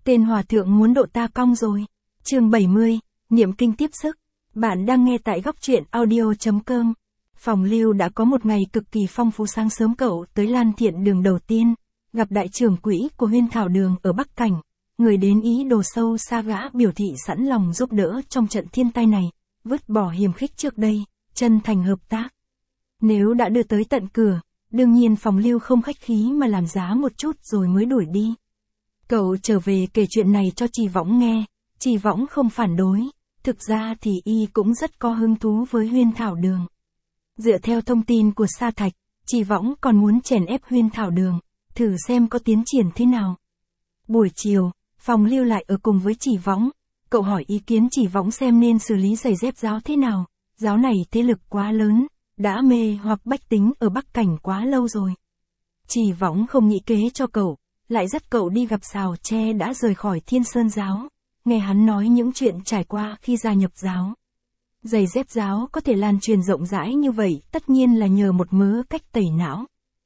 Tên hòa thượng muốn độ ta cong rồi. Chương 70, niệm kinh tiếp sức. Bạn đang nghe tại góc truyện audio.com. Phòng Lưu đã có một ngày cực kỳ phong phú. Sáng sớm cậu tới Lan Thiện Đường đầu tiên, gặp đại trưởng quỹ của Huyên Thảo Đường ở Bắc Cảnh. Người đến ý đồ sâu xa gã biểu thị sẵn lòng giúp đỡ trong trận thiên tai này, vứt bỏ hiềm khích trước đây, chân thành hợp tác. Nếu đã đưa tới tận cửa, đương nhiên Phòng Lưu không khách khí mà làm giá một chút rồi mới đuổi đi. Cậu trở về kể chuyện này cho Trì Võng nghe, Trì Võng không phản đối, thực ra thì y cũng rất có hứng thú với Huyên Thảo Đường. Dựa theo thông tin của Sa Thạch, Trì Võng còn muốn chèn ép Huyên Thảo Đường, thử xem có tiến triển thế nào. Buổi chiều, Phòng Lưu lại ở cùng với Trì Võng, cậu hỏi ý kiến Trì Võng xem nên xử lý giày dép giáo thế nào, giáo này thế lực quá lớn, đã mê hoặc bách tính ở Bắc Cảnh quá lâu rồi. Trì Võng không nghĩ kế cho cậu, lại dắt cậu đi gặp Sào Tre đã rời khỏi Thiên Sơn giáo, nghe hắn nói những chuyện trải qua khi gia nhập giáo. Giày dép giáo có thể lan truyền rộng rãi như vậy tất nhiên là nhờ một mớ cách tẩy não.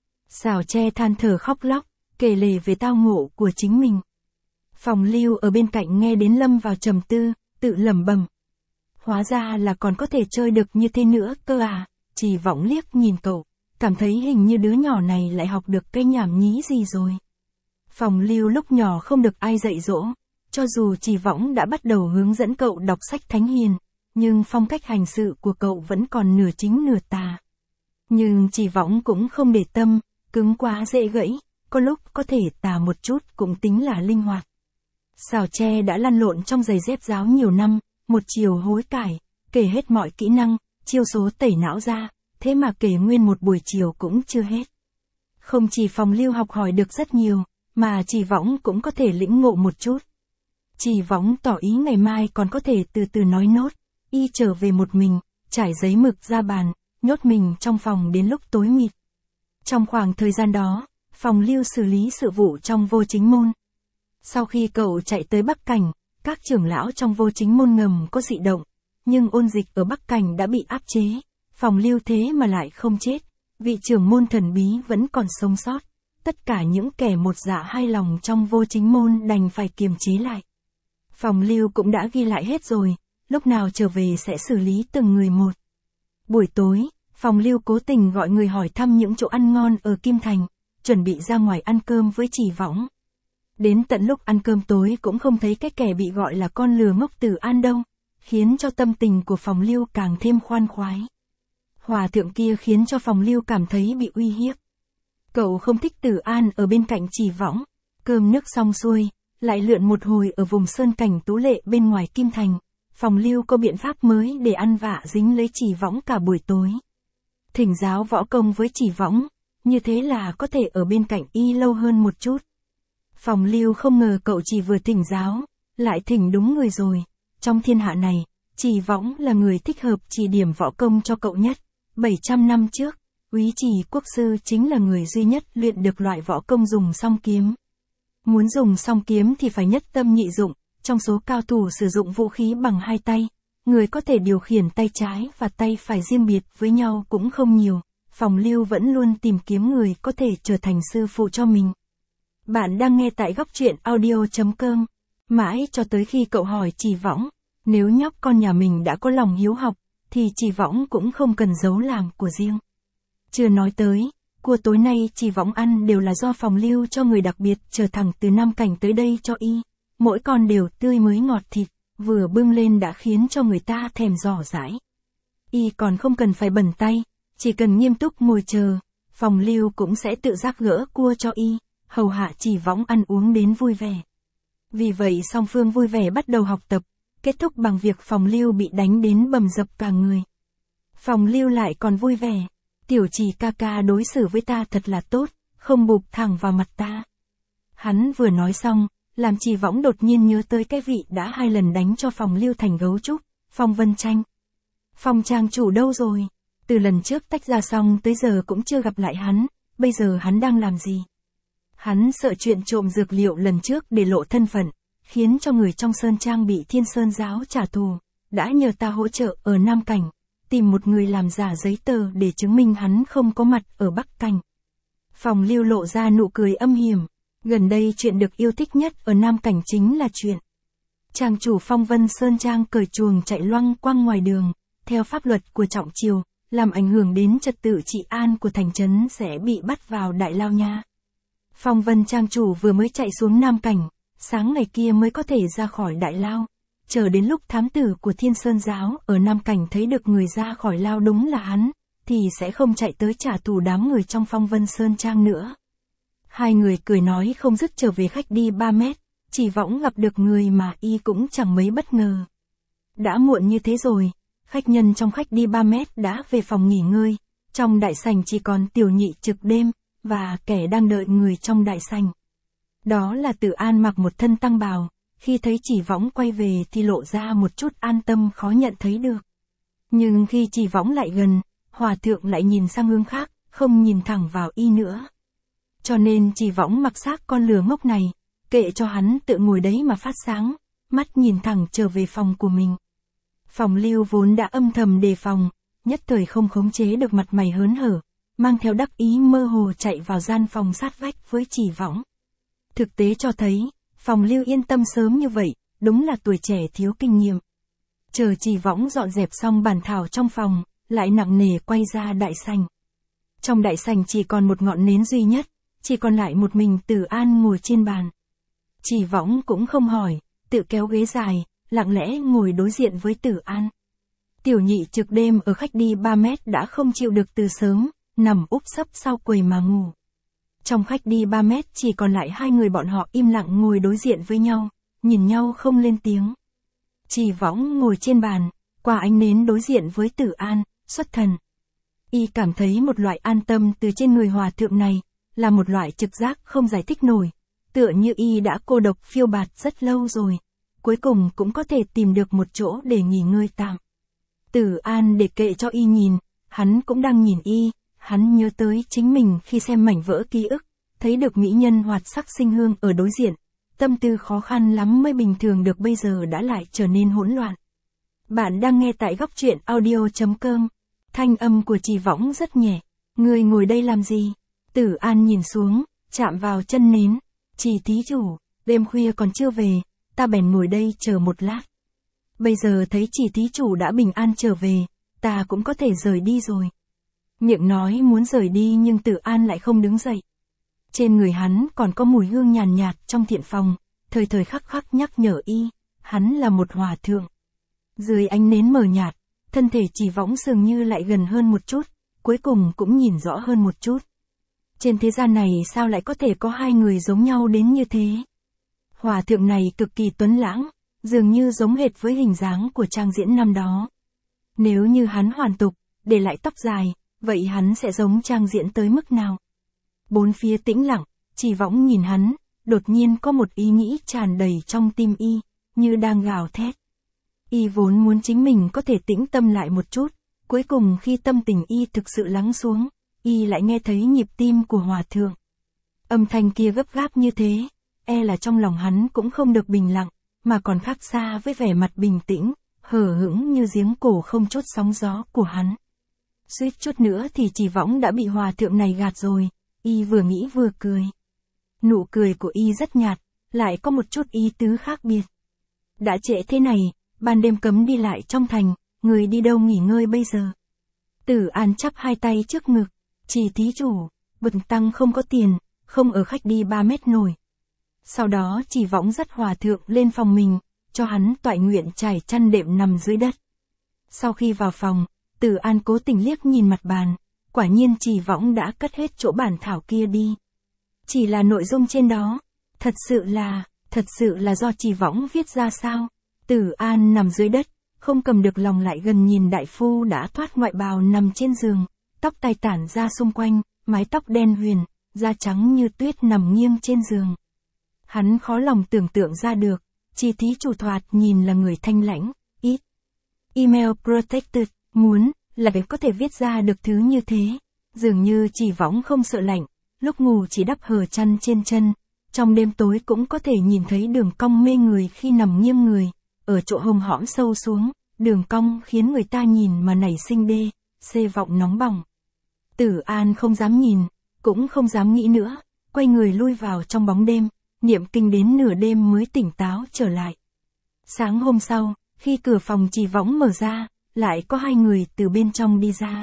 Sào Tre than thở khóc lóc, kể lể về tao ngộ của chính mình. Phòng Lưu ở bên cạnh nghe đến lâm vào trầm tư, tự lẩm bẩm. Hóa ra là còn có thể chơi được như thế nữa cơ à. Trì Võng liếc nhìn cậu, cảm thấy hình như đứa nhỏ này lại học được cái nhảm nhí gì rồi. Phòng Lưu lúc nhỏ không được ai dạy dỗ, cho dù Trì Võng đã bắt đầu hướng dẫn cậu đọc sách thánh hiền, nhưng phong cách hành sự của cậu vẫn còn nửa chính nửa tà. Nhưng Trì Võng cũng không để tâm, cứng quá dễ gãy, có lúc có thể tà một chút cũng tính là linh hoạt. Sào Tre đã lăn lộn trong giày dép giáo nhiều năm, một chiều hối cải, kể hết mọi kỹ năng, chiêu số tẩy não ra, thế mà kể nguyên một buổi chiều cũng chưa hết. Không chỉ Phòng Lưu học hỏi được rất nhiều, mà Trì Võng cũng có thể lĩnh ngộ một chút. Trì Võng tỏ ý ngày mai còn có thể từ từ nói nốt, y trở về một mình, trải giấy mực ra bàn, nhốt mình trong phòng đến lúc tối mịt. Trong khoảng thời gian đó, Phòng Lưu xử lý sự vụ trong Vô Chính Môn. Sau khi cậu chạy tới Bắc Cảnh, các trưởng lão trong Vô Chính Môn ngầm có dị động, nhưng ôn dịch ở Bắc Cảnh đã bị áp chế, Phòng Lưu thế mà lại không chết, vị trưởng môn thần bí vẫn còn sống sót. Tất cả những kẻ một dạ hai lòng trong Vô Chính Môn đành phải kiềm chế lại. Phòng Lưu cũng đã ghi lại hết rồi, lúc nào trở về sẽ xử lý từng người một. Buổi tối, Phòng Lưu cố tình gọi người hỏi thăm những chỗ ăn ngon ở Kim Thành, chuẩn bị ra ngoài ăn cơm với Trì Võng. Đến tận lúc ăn cơm tối cũng không thấy cái kẻ bị gọi là con lừa ngốc Tử An đâu, khiến cho tâm tình của Phòng Lưu càng thêm khoan khoái. Hòa thượng kia khiến cho Phòng Lưu cảm thấy bị uy hiếp. Cậu không thích Tử An ở bên cạnh Trì Võng, cơm nước xong xuôi, lại lượn một hồi ở vùng sơn cảnh tú lệ bên ngoài Kim Thành. Phòng Lưu có biện pháp mới để ăn vạ dính lấy Trì Võng cả buổi tối. Thỉnh giáo võ công với Trì Võng, như thế là có thể ở bên cạnh y lâu hơn một chút. Phòng Lưu không ngờ cậu chỉ vừa thỉnh giáo, lại thỉnh đúng người rồi. Trong thiên hạ này, Trì Võng là người thích hợp chỉ điểm võ công cho cậu nhất. 700 năm trước, Úy Trì Quốc sư chính là người duy nhất luyện được loại võ công dùng song kiếm. Muốn dùng song kiếm thì phải nhất tâm nhị dụng, trong số cao thủ sử dụng vũ khí bằng hai tay, người có thể điều khiển tay trái và tay phải riêng biệt với nhau cũng không nhiều. Phòng Lưu vẫn luôn tìm kiếm người có thể trở thành sư phụ cho mình. Bạn đang nghe tại góc truyện audio.com. Mãi cho tới khi cậu hỏi Trì Võng, nếu nhóc con nhà mình đã có lòng hiếu học, thì Trì Võng cũng không cần giấu làm của riêng. Chưa nói tới, cua tối nay Trì Võng ăn đều là do Phòng Lưu cho người đặc biệt chở thẳng từ Nam Cảnh tới đây cho y. Mỗi con đều tươi mới ngọt thịt, vừa bưng lên đã khiến cho người ta thèm dò dãi. Y còn không cần phải bẩn tay, chỉ cần nghiêm túc ngồi chờ, Phòng Lưu cũng sẽ tự giác gỡ cua cho y, hầu hạ Trì Võng ăn uống đến vui vẻ. Vì vậy song phương vui vẻ bắt đầu học tập, kết thúc bằng việc Phòng Lưu bị đánh đến bầm dập cả người. Phòng Lưu lại còn vui vẻ, tiểu Trì ca ca đối xử với ta thật là tốt, không bụp thẳng vào mặt ta. Hắn vừa nói xong, làm Trì Võng đột nhiên nhớ tới cái vị đã 2 lần đánh cho Phòng Lưu thành gấu trúc, Phong Vân Tranh. Phong trang chủ đâu rồi? Từ lần trước tách ra xong tới giờ cũng chưa gặp lại hắn, bây giờ hắn đang làm gì? Hắn sợ chuyện trộm dược liệu lần trước để lộ thân phận, khiến cho người trong Sơn Trang bị Thiên Sơn giáo trả thù, đã nhờ ta hỗ trợ ở Nam Cảnh, tìm một người làm giả giấy tờ để chứng minh hắn không có mặt ở Bắc Cảnh. Phòng Lưu lộ ra nụ cười âm hiểm, Gần đây chuyện được yêu thích nhất ở Nam Cảnh chính là chuyện trang chủ Phong Vân Sơn Trang cởi chuồng chạy loanh quanh ngoài đường, theo pháp luật của trọng triều, làm ảnh hưởng đến trật tự trị an của thành trấn sẽ bị bắt vào đại lao nha. Phong Vân Trang chủ vừa mới chạy xuống Nam Cảnh, sáng ngày kia mới có thể ra khỏi đại lao. Chờ đến lúc thám tử của Thiên Sơn Giáo ở Nam Cảnh thấy được người ra khỏi lao đúng là hắn, thì sẽ không chạy tới trả thù đám người trong Phong Vân Sơn Trang nữa. Hai người cười nói không dứt trở về khách đi 3 mét, Chỉ Võng gặp được người mà y cũng chẳng mấy bất ngờ. Đã muộn như thế rồi, khách nhân trong khách đi 3 mét đã về phòng nghỉ ngơi, trong đại sảnh chỉ còn Tiểu Nhị trực đêm, và kẻ đang đợi người trong đại sảnh. Đó là Tử An mặc một thân tăng bào, khi thấy Chỉ Võng quay về thì lộ ra một chút an tâm khó nhận thấy được. Nhưng khi Chỉ Võng lại gần, hòa thượng lại nhìn sang hướng khác, không nhìn thẳng vào y nữa. Cho nên Chỉ Võng mặc xác con lừa ngốc này, kệ cho hắn tự ngồi đấy mà phát sáng, mắt nhìn thẳng trở về phòng của mình. Phòng Lưu vốn đã âm thầm đề phòng, nhất thời không khống chế được mặt mày hớn hở, mang theo đắc ý mơ hồ chạy vào gian phòng sát vách với Chỉ Võng. Thực tế cho thấy, Phòng Lưu yên tâm sớm như vậy, đúng là tuổi trẻ thiếu kinh nghiệm. Chờ Chỉ Võng dọn dẹp xong bàn thảo trong phòng, lại nặng nề quay ra đại sảnh. Trong đại sảnh chỉ còn một ngọn nến duy nhất, chỉ còn lại một mình Tử An ngồi trên bàn. Chỉ Võng cũng không hỏi, tự kéo ghế dài, lặng lẽ ngồi đối diện với Tử An. Tiểu Nhị trực đêm ở khách đi 3 mét đã không chịu được từ sớm, nằm úp sấp sau quầy mà ngủ. Trong khách đi 3 mét chỉ còn lại hai người bọn họ im lặng ngồi đối diện với nhau, nhìn nhau không lên tiếng. Chỉ Võng ngồi trên bàn, qua ánh nến đối diện với Tử An, xuất thần. Y cảm thấy một loại an tâm từ trên người hòa thượng này, là một loại trực giác không giải thích nổi, tựa như y đã cô độc phiêu bạt rất lâu rồi, cuối cùng cũng có thể tìm được một chỗ để nghỉ ngơi tạm. Tử An để kệ cho y nhìn, hắn cũng đang nhìn y, hắn nhớ tới chính mình khi xem mảnh vỡ ký ức, thấy được mỹ nhân hoạt sắc sinh hương ở đối diện, tâm tư khó khăn lắm mới bình thường được bây giờ đã lại trở nên hỗn loạn. Bạn đang nghe tại góc truyện audio.com, thanh âm của Chỉ Võng rất nhẹ, người ngồi đây làm gì? Tử An nhìn xuống, chạm vào chân nến, Chỉ thí chủ, đêm khuya còn chưa về, ta bèn ngồi đây chờ một lát. Bây giờ thấy Chỉ thí chủ đã bình an trở về, ta cũng có thể rời đi rồi. Miệng nói muốn rời đi nhưng Tử An lại không đứng dậy. Trên người hắn còn có mùi hương nhàn nhạt trong thiện phòng, thời thời khắc khắc nhắc nhở y, hắn là một hòa thượng. Dưới ánh nến mờ nhạt, thân thể Chỉ Võng dường như lại gần hơn một chút, cuối cùng cũng nhìn rõ hơn một chút. Trên thế gian này sao lại có thể có hai người giống nhau đến như thế? Hòa thượng này cực kỳ tuấn lãng, dường như giống hệt với hình dáng của Trang Diễn năm đó. Nếu như hắn hoàn tục, để lại tóc dài, vậy hắn sẽ giống Trang Diễn tới mức nào? Bốn phía tĩnh lặng, Chỉ Võng nhìn hắn, đột nhiên có một ý nghĩ tràn đầy trong tim y, như đang gào thét. Y vốn muốn chính mình có thể tĩnh tâm lại một chút, cuối cùng khi tâm tình y thực sự lắng xuống, y lại nghe thấy nhịp tim của hòa thượng. Âm thanh kia gấp gáp như thế, e là trong lòng hắn cũng không được bình lặng, mà còn khác xa với vẻ mặt bình tĩnh, hờ hững như giếng cổ không chốt sóng gió của hắn. Suýt chút nữa thì Chỉ Võng đã bị hòa thượng này gạt rồi, y vừa nghĩ vừa cười. Nụ cười của y rất nhạt, lại có một chút ý tứ khác biệt. Đã trễ thế này, ban đêm cấm đi lại trong thành, người đi đâu nghỉ ngơi bây giờ? Tử An chắp hai tay trước ngực, Chỉ thí chủ, bần tăng không có tiền, không ở khách đi 3 mét nổi. Sau đó Chỉ Võng dắt hòa thượng lên phòng mình, cho hắn toại nguyện trải chăn đệm nằm dưới đất. Sau khi vào phòng, Tử An cố tình liếc nhìn mặt bàn, quả nhiên Chỉ Võng đã cất hết chỗ bản thảo kia đi. Chỉ là nội dung trên đó, thật sự là do Chỉ Võng viết ra sao? Tử An nằm dưới đất, không cầm được lòng lại gần nhìn đại phu đã thoát ngoại bào nằm trên giường, tóc tai tản ra xung quanh, mái tóc đen huyền, da trắng như tuyết nằm nghiêng trên giường. Hắn khó lòng tưởng tượng ra được, Chỉ thí chủ thoạt nhìn là người thanh lãnh, ít email protected, muốn là để có thể viết ra được thứ như thế. Dường như Chỉ Võng không sợ lạnh, lúc ngủ chỉ đắp hở chăn trên chân, trong đêm tối cũng có thể nhìn thấy đường cong mê người khi nằm nghiêng người, ở chỗ hông hõm sâu xuống, đường cong khiến người ta nhìn mà nảy sinh xê vọng nóng bỏng. Tử An không dám nhìn, cũng không dám nghĩ nữa, quay người lui vào trong bóng đêm, niệm kinh đến nửa đêm mới tỉnh táo trở lại. Sáng hôm sau, khi cửa phòng Trì Võng mở ra, lại có hai người từ bên trong đi ra.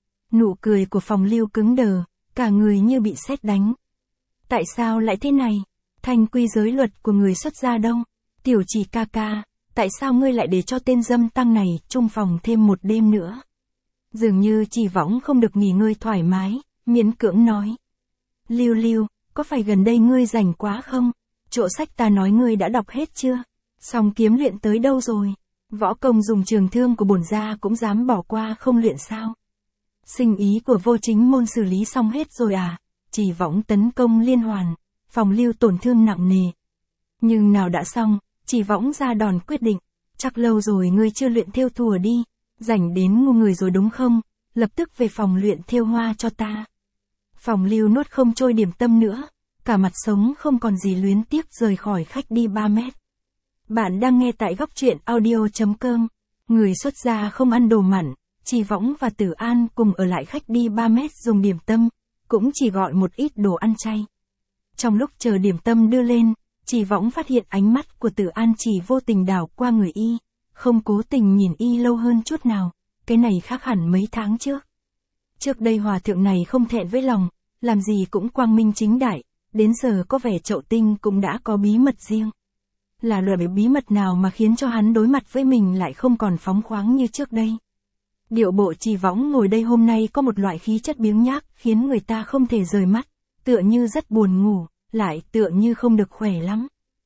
Nụ cười của Phòng Lưu cứng đờ, cả người như bị sét đánh. Tại sao lại thế này? Thanh quy giới luật của người xuất gia đâu? Tiểu Trì ca ca, tại sao ngươi lại để cho tên dâm tăng này chung phòng thêm một đêm nữa? Dường như Trì Võng không được nghỉ ngơi thoải mái, miễn cưỡng nói. Lưu Lưu, có phải gần đây ngươi rảnh quá không? Chỗ sách ta nói ngươi đã đọc hết chưa? Song kiếm luyện tới đâu rồi? Võ công dùng trường thương của bổn gia cũng dám bỏ qua không luyện sao? Sinh ý của Vô Chính Môn xử lý xong hết rồi à? Trì Võng tấn công liên hoàn, Phòng Lưu tổn thương nặng nề. Nhưng nào đã xong, Trì Võng ra đòn quyết định. Chắc lâu rồi ngươi chưa luyện thêu thùa đi, rảnh đến ngu người rồi đúng không? Lập tức về phòng luyện thêu hoa cho ta. Phòng Lưu nuốt không trôi điểm tâm nữa, cả mặt sống không còn gì luyến tiếc rời khỏi khách đi 3 mét. Bạn đang nghe tại góc truyện audio.com. Người xuất gia không ăn đồ mặn, Trì Võng và Tử An cùng ở lại khách đi 3 mét dùng điểm tâm, cũng chỉ gọi một ít đồ ăn chay. Trong lúc chờ điểm tâm đưa lên, Trì Võng phát hiện ánh mắt của Tử An chỉ vô tình đảo qua người y, không cố tình nhìn y lâu hơn chút nào, cái này khác hẳn mấy tháng trước. Trước đây hòa thượng này không thẹn với lòng, làm gì cũng quang minh chính đại, đến giờ có vẻ Chậu Tinh cũng đã có bí mật riêng. Là loại bí mật nào mà khiến cho hắn đối mặt với mình lại không còn phóng khoáng như trước đây? Điệu bộ Trì Võng ngồi đây hôm nay có một loại khí chất biếng nhác khiến người ta không thể rời mắt, tựa như rất buồn ngủ, lại tựa như không được khỏe lắm.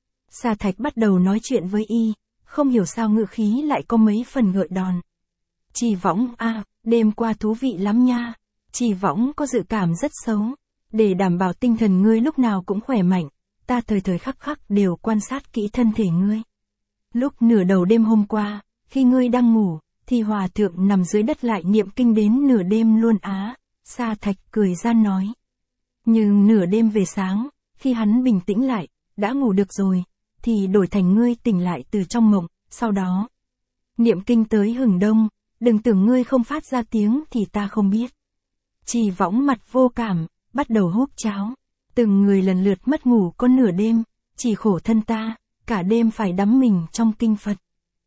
Sa Thạch bắt đầu nói chuyện với y, không hiểu sao ngữ khí lại có mấy phần gợi đòn. Trì Võng à, đêm qua thú vị lắm nha. Trì Võng có dự cảm rất xấu. Để đảm bảo tinh thần ngươi lúc nào cũng khỏe mạnh, ta thời thời khắc khắc đều quan sát kỹ thân thể ngươi. Lúc nửa đầu đêm hôm qua, khi ngươi đang ngủ, thì hòa thượng nằm dưới đất lại niệm kinh đến nửa đêm luôn á. Sa Thạch cười gian nói. Nhưng nửa đêm về sáng, khi hắn bình tĩnh lại, đã ngủ được rồi, thì đổi thành ngươi tỉnh lại từ trong mộng, sau đó niệm kinh tới hừng đông, đừng tưởng ngươi không phát ra tiếng thì ta không biết. Trì Võng mặt vô cảm, bắt đầu húp cháo. Từng người lần lượt mất ngủ có nửa đêm, chỉ khổ thân ta, cả đêm phải đắm mình trong kinh Phật.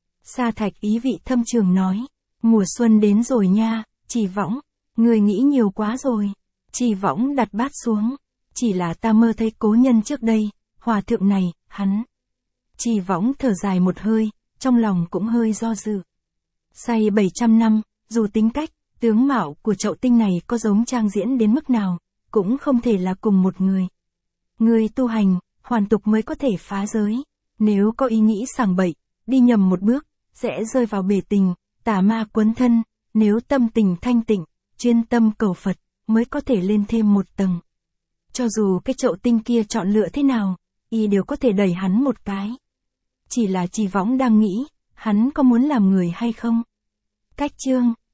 Sa Thạch ý vị thâm trường nói, mùa xuân đến rồi nha, Trì Võng, ngươi nghĩ nhiều quá rồi. Trì Võng đặt bát xuống, chỉ là ta mơ thấy cố nhân trước đây, hòa thượng này, hắn. Trì Võng thở dài một hơi, trong lòng cũng hơi do dự. Say 700 năm, dù tính cách, tướng mạo của Chậu Tinh này có giống trang diễn đến mức nào, cũng không thể là cùng một người. Người tu hành, hoàn tục mới có thể phá giới. Nếu có ý nghĩ sảng bậy, đi nhầm một bước, sẽ rơi vào bể tình, tà ma quấn thân. Nếu tâm tình thanh tịnh, chuyên tâm cầu Phật, mới có thể lên thêm một tầng. Cho dù cái Chậu Tinh kia chọn lựa thế nào, y đều có thể đẩy hắn một cái. Chỉ là Trì Võng đang nghĩ, hắn có muốn làm người hay không? Cách chương